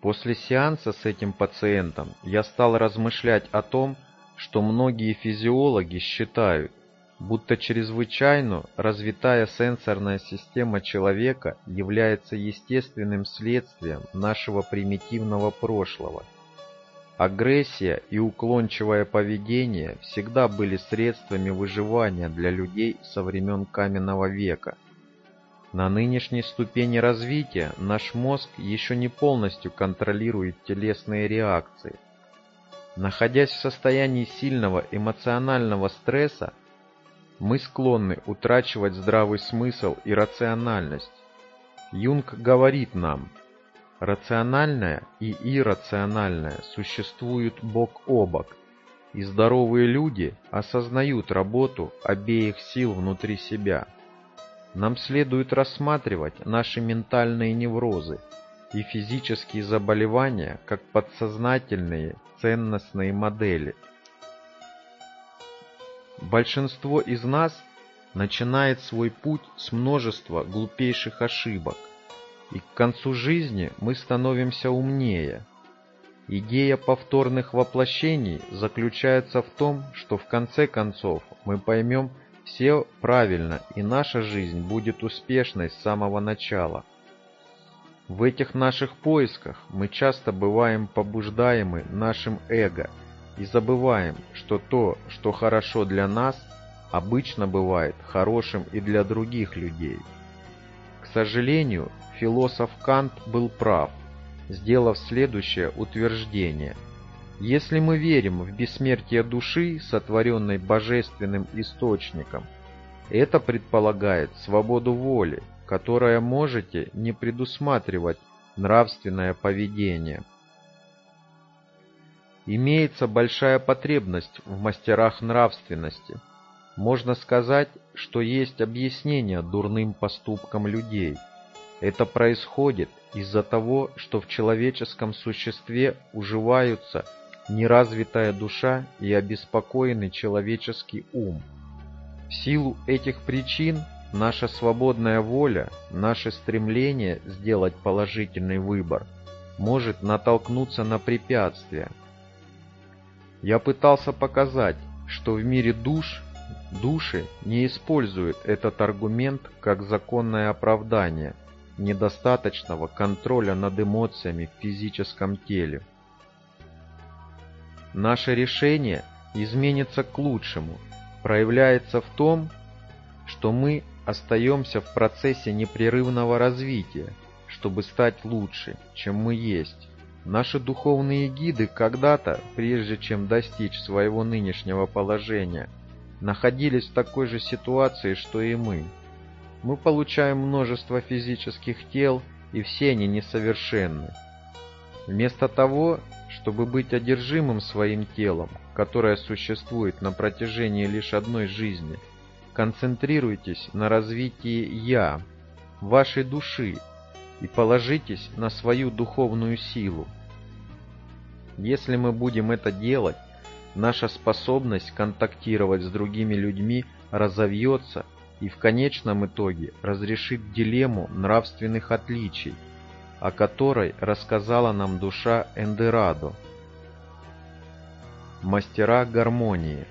После сеанса с этим пациентом я стал размышлять о том, что многие физиологи считают, будто чрезвычайно развитая сенсорная система человека является естественным следствием нашего примитивного прошлого. Агрессия и уклончивое поведение всегда были средствами выживания для людей со времен каменного века. На нынешней ступени развития наш мозг еще не полностью контролирует телесные реакции. Находясь в состоянии сильного эмоционального стресса, мы склонны утрачивать здравый смысл и рациональность. Юнг говорит нам: рациональное и иррациональное существуют бок о бок, и здоровые люди осознают работу обеих сил внутри себя. Нам следует рассматривать наши ментальные неврозы и физические заболевания как подсознательные ценностные модели. Большинство из нас начинает свой путь с множества глупейших ошибок, и к концу жизни мы становимся умнее. Идея повторных воплощений заключается в том, что в конце концов мы поймем все правильно, и наша жизнь будет успешной с самого начала. В этих наших поисках мы часто бываем побуждаемы нашим эго и забываем, что то, что хорошо для нас, обычно бывает хорошим и для других людей. К сожалению, философ Кант был прав, сделав следующее утверждение: если мы верим в бессмертие души, сотворенной божественным источником, это предполагает свободу воли, которая можете не предусматривать нравственное поведение. Имеется большая потребность в мастерах нравственности. Можно сказать, что есть объяснение дурным поступкам людей. Это происходит из-за того, что в человеческом существе уживаются неразвитая душа и обеспокоенный человеческий ум. В силу этих причин наша свободная воля, наше стремление сделать положительный выбор может натолкнуться на препятствия. Я пытался показать, что в мире души не используют этот аргумент как законное оправдание недостаточного контроля над эмоциями в физическом теле. Наше решение изменится к лучшему проявляется в том, что мы остаемся в процессе непрерывного развития, чтобы стать лучше, чем мы есть. Наши духовные гиды когда-то, прежде чем достичь своего нынешнего положения, находились в такой же ситуации, что и мы. Мы получаем множество физических тел, и все они несовершенны. Вместо того, чтобы быть одержимым своим телом, которое существует на протяжении лишь одной жизни, концентрируйтесь на развитии «Я», вашей души, и положитесь на свою духовную силу. Если мы будем это делать, наша способность контактировать с другими людьми разовьется и в конечном итоге разрешит дилемму нравственных отличий, о которой рассказала нам душа Эндорадо. Мастера гармонии.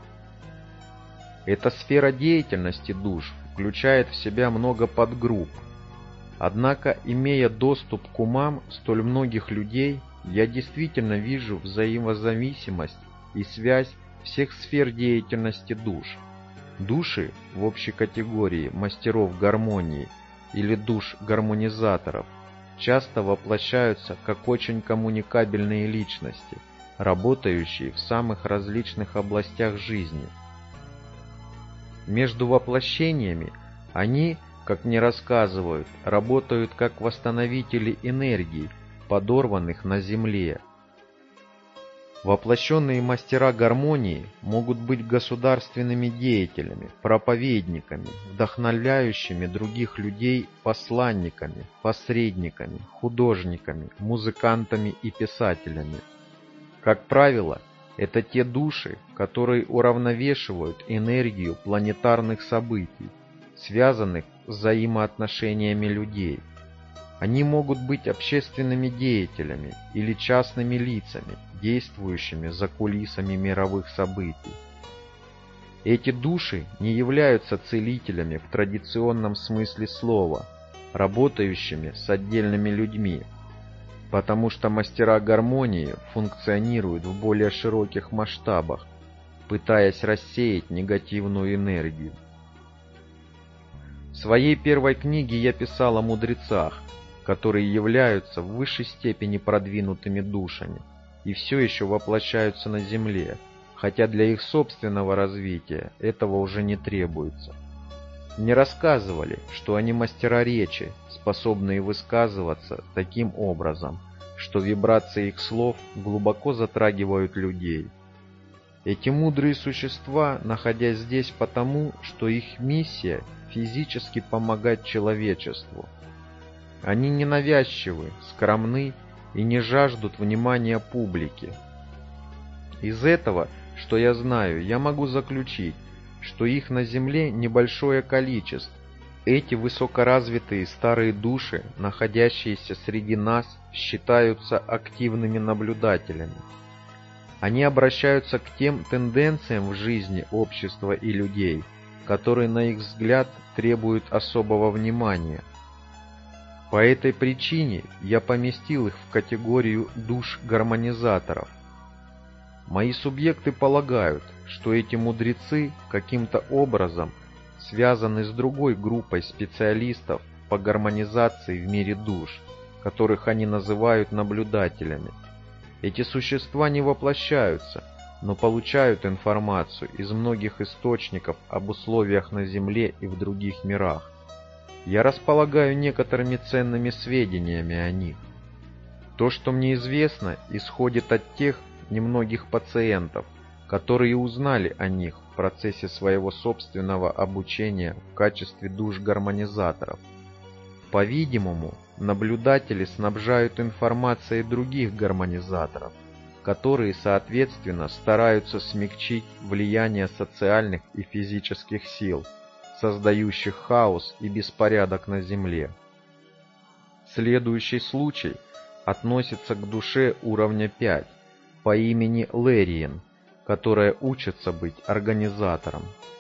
Эта сфера деятельности душ включает в себя много подгрупп. Однако, имея доступ к умам столь многих людей, я действительно вижу взаимозависимость и связь всех сфер деятельности душ. Души в общей категории мастеров гармонии или душ-гармонизаторов часто воплощаются как очень коммуникабельные личности, работающие в самых различных областях жизни. Между воплощениями они, как мне рассказывают, работают как восстановители энергии, подорванных на Земле. Воплощенные мастера гармонии могут быть государственными деятелями, проповедниками, вдохновляющими других людей посланниками, посредниками, художниками, музыкантами и писателями. Как правило, это те души, которые уравновешивают энергию планетарных событий, связанных с взаимоотношениями людей. Они могут быть общественными деятелями или частными лицами, действующими за кулисами мировых событий. Эти души не являются целителями в традиционном смысле слова, работающими с отдельными людьми, потому что мастера гармонии функционируют в более широких масштабах, пытаясь рассеять негативную энергию. В своей первой книге я писал о мудрецах, которые являются в высшей степени продвинутыми душами и все еще воплощаются на Земле, хотя для их собственного развития этого уже не требуется. Мне рассказывали, что они мастера речи, способные высказываться таким образом, что вибрации их слов глубоко затрагивают людей. Эти мудрые существа, находясь здесь потому, что их миссия – физически помогать человечеству. Они ненавязчивы, скромны и не жаждут внимания публики. Из этого, что я знаю, я могу заключить, что их на Земле небольшое количество. Эти высокоразвитые старые души, находящиеся среди нас, считаются активными наблюдателями. Они обращаются к тем тенденциям в жизни общества и людей, которые, на их взгляд, требуют особого внимания. По этой причине я поместил их в категорию душ-гармонизаторов. Мои субъекты полагают, что эти мудрецы каким-то образом связаны с другой группой специалистов по гармонизации в мире душ, которых они называют наблюдателями. Эти существа не воплощаются, но получают информацию из многих источников об условиях на Земле и в других мирах. Я располагаю некоторыми ценными сведениями о них. То, что мне известно, исходит от тех немногих пациентов, которые узнали о них в процессе своего собственного обучения в качестве душ-гармонизаторов. По-видимому, наблюдатели снабжают информацией других гармонизаторов, которые, соответственно, стараются смягчить влияние социальных и физических сил, создающих хаос и беспорядок на Земле. Следующий случай относится к душе уровня 5 по имени Лэриен, которая учится быть организатором.